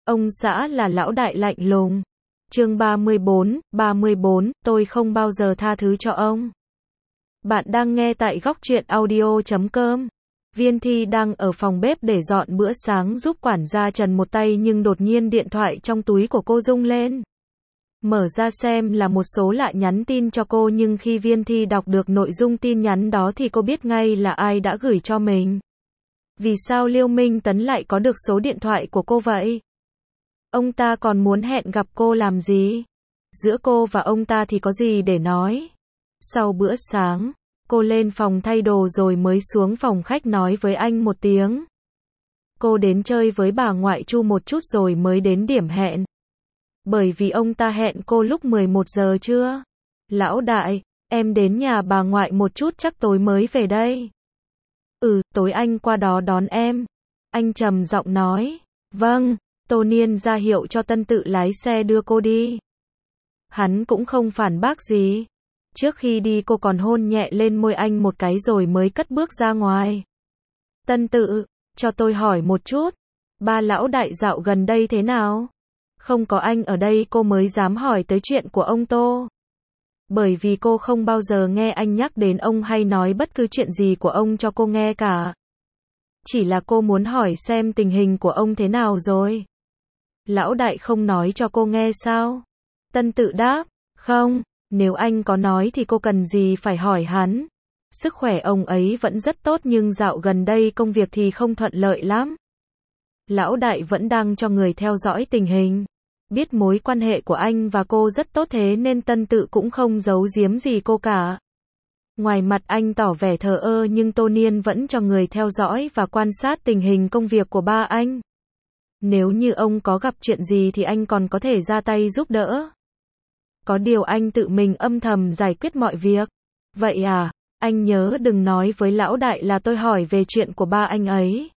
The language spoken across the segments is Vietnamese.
Ông xã là lão đại lạnh lùng. Chương 34, tôi không bao giờ tha thứ cho ông. Bạn đang nghe tại góc truyện audio.com. Viên Thi đang ở phòng bếp để dọn bữa sáng giúp quản gia Trần một tay nhưng đột nhiên điện thoại trong túi của cô rung lên. Mở ra xem là một số lạ nhắn tin cho cô, nhưng khi Viên Thi đọc được nội dung tin nhắn đó thì cô biết ngay là ai đã gửi cho mình. Vì sao Liêu Minh Tấn lại có được số điện thoại của cô vậy? Ông ta còn muốn hẹn gặp cô làm gì? Giữa cô và ông ta thì có gì để nói? Sau bữa sáng, cô lên phòng thay đồ rồi mới xuống phòng khách nói với anh một tiếng. Cô đến chơi với bà ngoại Chu một chút rồi mới đến điểm hẹn. Bởi vì ông ta hẹn cô lúc 11 giờ trưa. Lão đại, em đến nhà bà ngoại một chút chắc tối mới về đây. Tối anh qua đó đón em. Anh trầm giọng nói. Vâng. Tô Niên ra hiệu cho Tân Tự lái xe đưa cô đi. Hắn cũng không phản bác gì. Trước khi đi cô còn hôn nhẹ lên môi anh một cái rồi mới cất bước ra ngoài. Tân Tự, cho tôi hỏi một chút. Ba lão đại dạo gần đây thế nào? Không có anh ở đây cô mới dám hỏi tới chuyện của ông Tô. Bởi vì cô không bao giờ nghe anh nhắc đến ông hay nói bất cứ chuyện gì của ông cho cô nghe cả. Chỉ là cô muốn hỏi xem tình hình của ông thế nào rồi. Lão đại không nói cho cô nghe sao? Tân Tự đáp, không, nếu anh có nói thì cô cần gì phải hỏi hắn. Sức khỏe ông ấy vẫn rất tốt nhưng dạo gần đây công việc thì không thuận lợi lắm. Lão đại vẫn đang cho người theo dõi tình hình. Biết mối quan hệ của anh và cô rất tốt thế nên Tân Tự cũng không giấu giếm gì cô cả. Ngoài mặt anh tỏ vẻ thờ ơ nhưng Tô Niên vẫn cho người theo dõi và quan sát tình hình công việc của ba anh. Nếu như ông có gặp chuyện gì thì anh còn có thể ra tay giúp đỡ. Có điều anh tự mình âm thầm giải quyết mọi việc. Vậy à, anh nhớ đừng nói với lão đại là tôi hỏi về chuyện của ba anh ấy.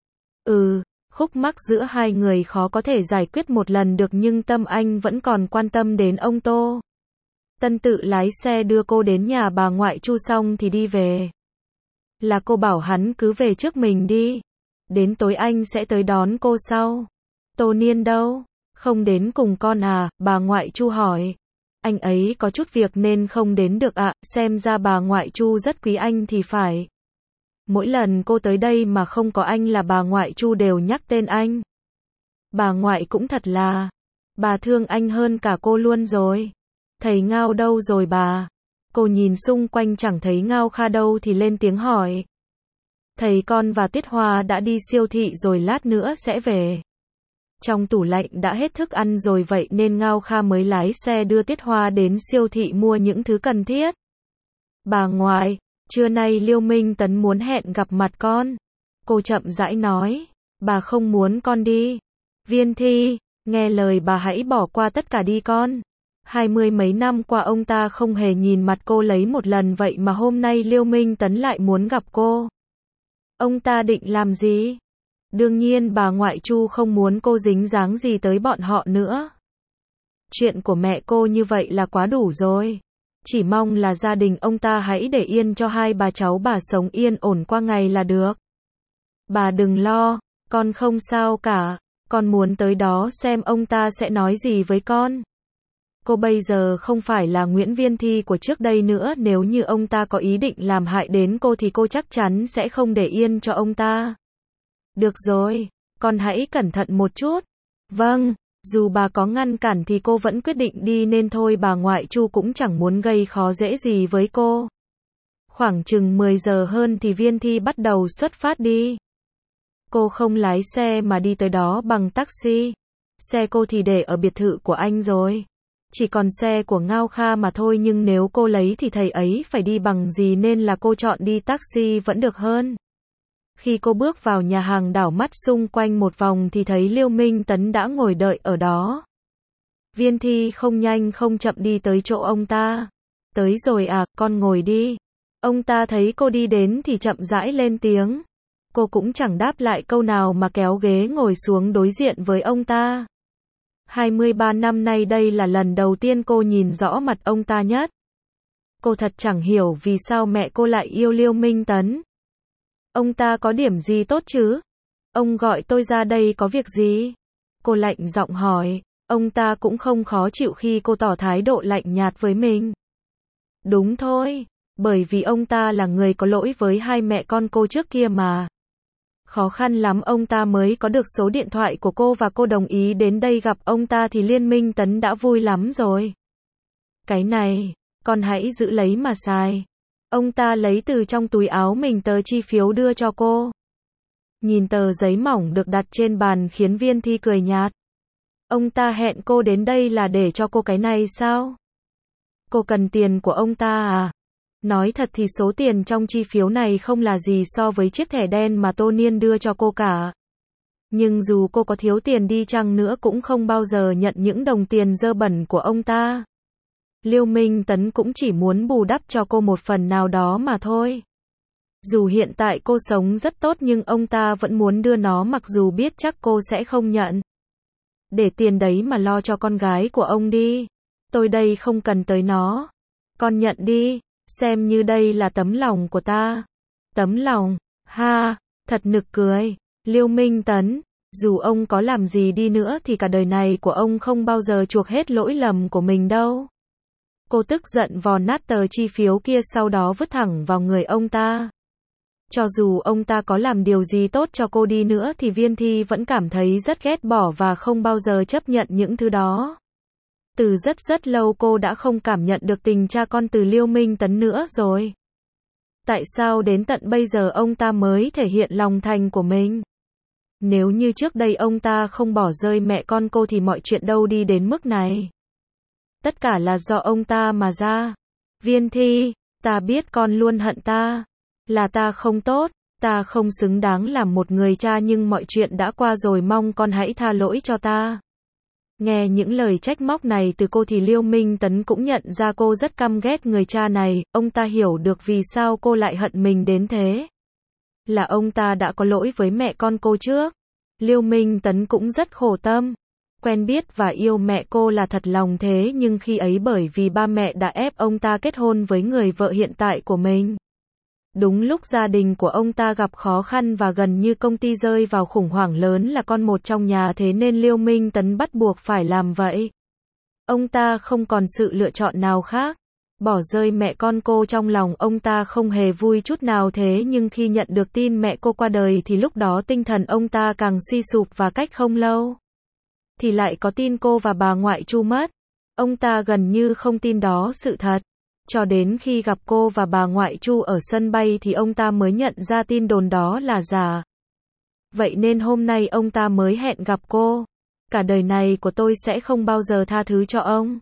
Khúc mắc giữa hai người khó có thể giải quyết một lần được nhưng tâm anh vẫn còn quan tâm đến ông Tô. Tân Tự lái xe đưa cô đến nhà bà ngoại Chu xong thì đi về. Là cô bảo hắn cứ về trước mình đi. Đến tối anh sẽ tới đón cô sau. Tô Niên đâu? Không đến cùng con à? Bà ngoại Chu hỏi. Anh ấy có chút việc nên không đến được ạ. Xem ra bà ngoại Chu rất quý anh thì phải. Mỗi lần cô tới đây mà không có anh là bà ngoại Chu đều nhắc tên anh. Bà ngoại cũng thật là. Bà thương anh hơn cả cô luôn rồi. Thầy Ngao đâu rồi bà? Cô nhìn xung quanh chẳng thấy Ngao Kha đâu thì lên tiếng hỏi. Thầy con và Tuyết Hoa đã đi siêu thị rồi lát nữa sẽ về. Trong tủ lạnh đã hết thức ăn rồi vậy nên Ngao Kha mới lái xe đưa Tuyết Hoa đến siêu thị mua những thứ cần thiết. Bà ngoại, trưa nay Liêu Minh Tấn muốn hẹn gặp mặt con. Cô chậm rãi nói. Bà không muốn con đi. Viên Thi, nghe lời bà hãy bỏ qua tất cả đi con. 20 mấy năm qua ông ta không hề nhìn mặt cô lấy một lần vậy mà hôm nay Liêu Minh Tấn lại muốn gặp cô. Ông ta định làm gì? Đương nhiên bà ngoại Chu không muốn cô dính dáng gì tới bọn họ nữa. Chuyện của mẹ cô như vậy là quá đủ rồi. Chỉ mong là gia đình ông ta hãy để yên cho hai bà cháu bà sống yên ổn qua ngày là được. Bà đừng lo, con không sao cả. Con muốn tới đó xem ông ta sẽ nói gì với con. Cô bây giờ không phải là Nguyễn Viên Thi của trước đây nữa, nếu như ông ta có ý định làm hại đến cô thì cô chắc chắn sẽ không để yên cho ông ta. Được rồi, con hãy cẩn thận một chút. Vâng, dù bà có ngăn cản thì cô vẫn quyết định đi nên thôi bà ngoại Chu cũng chẳng muốn gây khó dễ gì với cô. Khoảng chừng 10 giờ hơn thì Viên Thi bắt đầu xuất phát đi. Cô không lái xe mà đi tới đó bằng taxi. Xe cô thì để ở biệt thự của anh rồi. Chỉ còn xe của Ngao Kha mà thôi nhưng nếu cô lấy thì thầy ấy phải đi bằng gì nên là cô chọn đi taxi vẫn được hơn. Khi cô bước vào nhà hàng đảo mắt xung quanh một vòng thì thấy Liêu Minh Tấn đã ngồi đợi ở đó. Viên Thi không nhanh không chậm đi tới chỗ ông ta. Tới rồi à, con ngồi đi. Ông ta thấy cô đi đến thì chậm rãi lên tiếng. Cô cũng chẳng đáp lại câu nào mà kéo ghế ngồi xuống đối diện với ông ta. 23 năm nay đây là lần đầu tiên cô nhìn rõ mặt ông ta nhất. Cô thật chẳng hiểu vì sao mẹ cô lại yêu Liêu Minh Tấn. Ông ta có điểm gì tốt chứ? Ông gọi tôi ra đây có việc gì? Cô lạnh giọng hỏi. Ông ta cũng không khó chịu khi cô tỏ thái độ lạnh nhạt với mình. Đúng thôi, bởi vì ông ta là người có lỗi với hai mẹ con cô trước kia mà. Khó khăn lắm ông ta mới có được số điện thoại của cô và cô đồng ý đến đây gặp ông ta thì Liên Minh Tấn đã vui lắm rồi. Cái này, con hãy giữ lấy mà xài. Ông ta lấy từ trong túi áo mình tờ chi phiếu đưa cho cô. Nhìn tờ giấy mỏng được đặt trên bàn khiến Viên Thi cười nhạt. Ông ta hẹn cô đến đây là để cho cô cái này sao? Cô cần tiền của ông ta à? Nói thật thì số tiền trong chi phiếu này không là gì so với chiếc thẻ đen mà Tô Niên đưa cho cô cả. Nhưng dù cô có thiếu tiền đi chăng nữa cũng không bao giờ nhận những đồng tiền dơ bẩn của ông ta. Liêu Minh Tấn cũng chỉ muốn bù đắp cho cô một phần nào đó mà thôi. Dù hiện tại cô sống rất tốt nhưng ông ta vẫn muốn đưa nó mặc dù biết chắc cô sẽ không nhận. Để tiền đấy mà lo cho con gái của ông đi. Tôi đây không cần tới nó. Con nhận đi, xem như đây là tấm lòng của ta. Tấm lòng, ha, thật nực cười. Liêu Minh Tấn, dù ông có làm gì đi nữa thì cả đời này của ông không bao giờ chuộc hết lỗi lầm của mình đâu. Cô tức giận vò nát tờ chi phiếu kia sau đó vứt thẳng vào người ông ta. Cho dù ông ta có làm điều gì tốt cho cô đi nữa thì Viên Thi vẫn cảm thấy rất ghét bỏ và không bao giờ chấp nhận những thứ đó. Từ rất lâu cô đã không cảm nhận được tình cha con từ Liêu Minh Tấn nữa rồi. Tại sao đến tận bây giờ ông ta mới thể hiện lòng thành của mình? Nếu như trước đây ông ta không bỏ rơi mẹ con cô thì mọi chuyện đâu đi đến mức này. Tất cả là do ông ta mà ra. Viên Thi, ta biết con luôn hận ta. Là ta không tốt, ta không xứng đáng làm một người cha nhưng mọi chuyện đã qua rồi mong con hãy tha lỗi cho ta. Nghe những lời trách móc này từ cô thì Liêu Minh Tấn cũng nhận ra cô rất căm ghét người cha này, ông ta hiểu được vì sao cô lại hận mình đến thế. Là ông ta đã có lỗi với mẹ con cô trước. Liêu Minh Tấn cũng rất khổ tâm. Quen biết và yêu mẹ cô là thật lòng thế nhưng khi ấy bởi vì ba mẹ đã ép ông ta kết hôn với người vợ hiện tại của mình. Đúng lúc gia đình của ông ta gặp khó khăn và gần như công ty rơi vào khủng hoảng lớn là con một trong nhà thế nên Liêu Minh Tấn bắt buộc phải làm vậy. Ông ta không còn sự lựa chọn nào khác. Bỏ rơi mẹ con cô trong lòng ông ta không hề vui chút nào thế nhưng khi nhận được tin mẹ cô qua đời thì lúc đó tinh thần ông ta càng suy sụp và cách không lâu thì lại có tin cô và bà ngoại Chu mất. Ông ta gần như không tin đó sự thật. Cho đến khi gặp cô và bà ngoại Chu ở sân bay thì ông ta mới nhận ra tin đồn đó là giả. Vậy nên hôm nay ông ta mới hẹn gặp cô. Cả đời này của tôi sẽ không bao giờ tha thứ cho ông.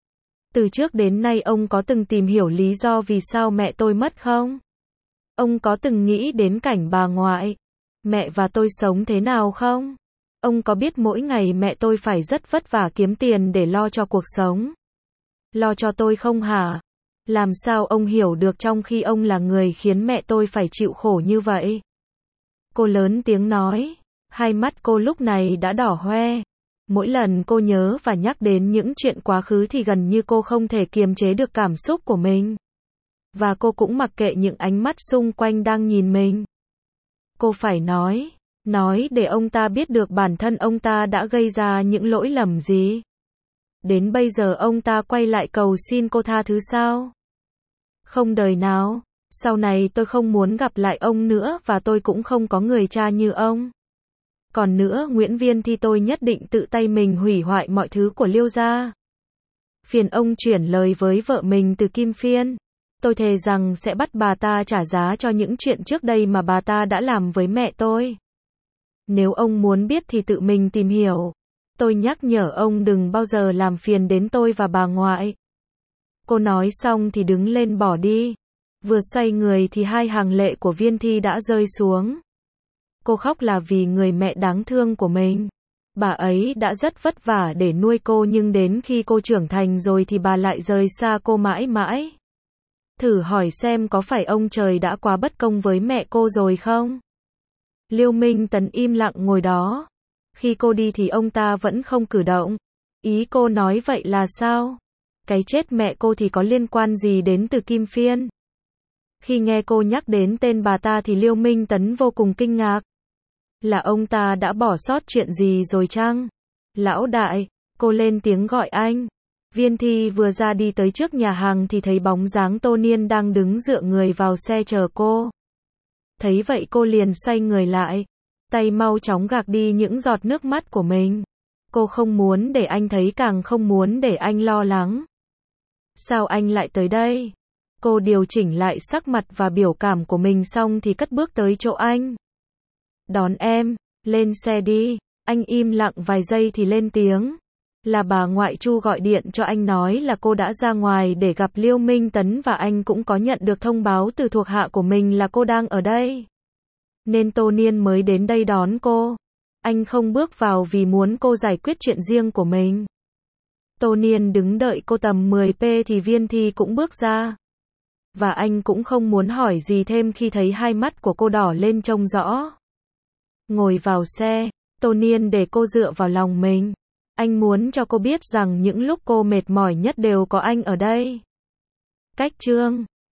Từ trước đến nay ông có từng tìm hiểu lý do vì sao mẹ tôi mất không? Ông có từng nghĩ đến cảnh bà ngoại, mẹ và tôi sống thế nào không? Ông có biết mỗi ngày mẹ tôi phải rất vất vả kiếm tiền để lo cho cuộc sống? Lo cho tôi không hả? Làm sao ông hiểu được trong khi ông là người khiến mẹ tôi phải chịu khổ như vậy? Cô lớn tiếng nói. Hai mắt cô lúc này đã đỏ hoe. Mỗi lần cô nhớ và nhắc đến những chuyện quá khứ thì gần như cô không thể kiềm chế được cảm xúc của mình. Và cô cũng mặc kệ những ánh mắt xung quanh đang nhìn mình. Cô phải nói để ông ta biết được bản thân ông ta đã gây ra những lỗi lầm gì. Đến bây giờ ông ta quay lại cầu xin cô tha thứ sao? Không đời nào, sau này tôi không muốn gặp lại ông nữa và tôi cũng không có người cha như ông. Còn nữa Nguyễn Viên Thi tôi nhất định tự tay mình hủy hoại mọi thứ của Liêu gia. Phiền ông chuyển lời với vợ mình từ Kim Phiên. Tôi thề rằng sẽ bắt bà ta trả giá cho những chuyện trước đây mà bà ta đã làm với mẹ tôi. Nếu ông muốn biết thì tự mình tìm hiểu. Tôi nhắc nhở ông đừng bao giờ làm phiền đến tôi và bà ngoại. Cô nói xong thì đứng lên bỏ đi. Vừa xoay người thì hai hàng lệ của Viên Thi đã rơi xuống. Cô khóc là vì người mẹ đáng thương của mình. Bà ấy đã rất vất vả để nuôi cô nhưng đến khi cô trưởng thành rồi thì bà lại rời xa cô mãi mãi. Thử hỏi xem có phải ông trời đã quá bất công với mẹ cô rồi không? Liêu Minh Tấn im lặng ngồi đó. Khi cô đi thì ông ta vẫn không cử động. Ý cô nói vậy là sao? Cái chết mẹ cô thì có liên quan gì đến Từ Kim Phiên? Khi nghe cô nhắc đến tên bà ta thì Liêu Minh Tấn vô cùng kinh ngạc. Là ông ta đã bỏ sót chuyện gì rồi chăng? Lão đại, cô lên tiếng gọi anh. Viên Thi vừa ra đi tới trước nhà hàng thì thấy bóng dáng Tô Niên đang đứng dựa người vào xe chờ cô. Thấy vậy cô liền xoay người lại, tay mau chóng gạt đi những giọt nước mắt của mình. Cô không muốn để anh thấy, càng không muốn để anh lo lắng. Sao anh lại tới đây? Cô điều chỉnh lại sắc mặt và biểu cảm của mình xong thì cất bước tới chỗ anh. Đón em, lên xe đi. Anh im lặng vài giây thì lên tiếng. Là bà ngoại Chu gọi điện cho anh nói là cô đã ra ngoài để gặp Liêu Minh Tấn và anh cũng có nhận được thông báo từ thuộc hạ của mình là cô đang ở đây. Nên Tô Niên mới đến đây đón cô. Anh không bước vào vì muốn cô giải quyết chuyện riêng của mình. Tô Niên đứng đợi cô tầm 10p thì Viên Thi cũng bước ra. Và anh cũng không muốn hỏi gì thêm khi thấy hai mắt của cô đỏ lên trông rõ. Ngồi vào xe, Tô Niên để cô dựa vào lòng mình. Anh muốn cho cô biết rằng những lúc cô mệt mỏi nhất đều có anh ở đây. Cách chương